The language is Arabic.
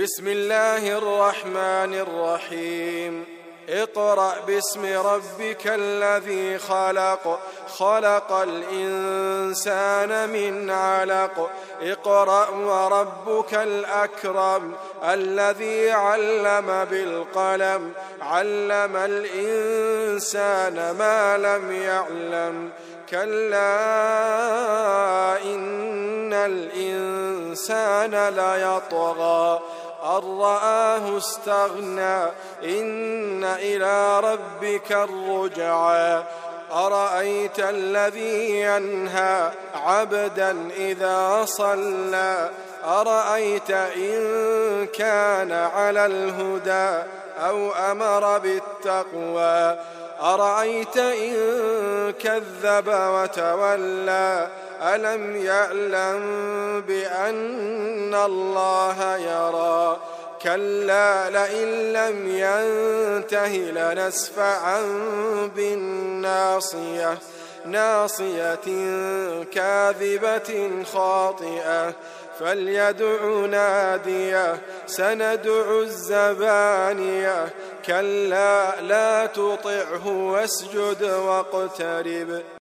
بسم الله الرحمن الرحيم. اقرأ باسم ربك الذي خلق، خلق الإنسان من علق. اقرأ وربك الأكرم الذي علم بالقلم، علم الإنسان ما لم يعلم. كلا إن الإنسان ليطغى أن رآه استغنى، إن إلى ربك الرجعى. أرأيت الذي ينهى عبدا إذا صلى، أرأيت إن كان على الهدى أو أمر بالتقوى، أرأيت إن كذب وتولى. ألم يعلم بأن الله يرى. كلا لئن لم ينته لنسفعا بالناصية، ناصية كاذبة خاطئة. فليدع ناديه سندع الزبانية. كلا لا تطعه واسجد واقترب.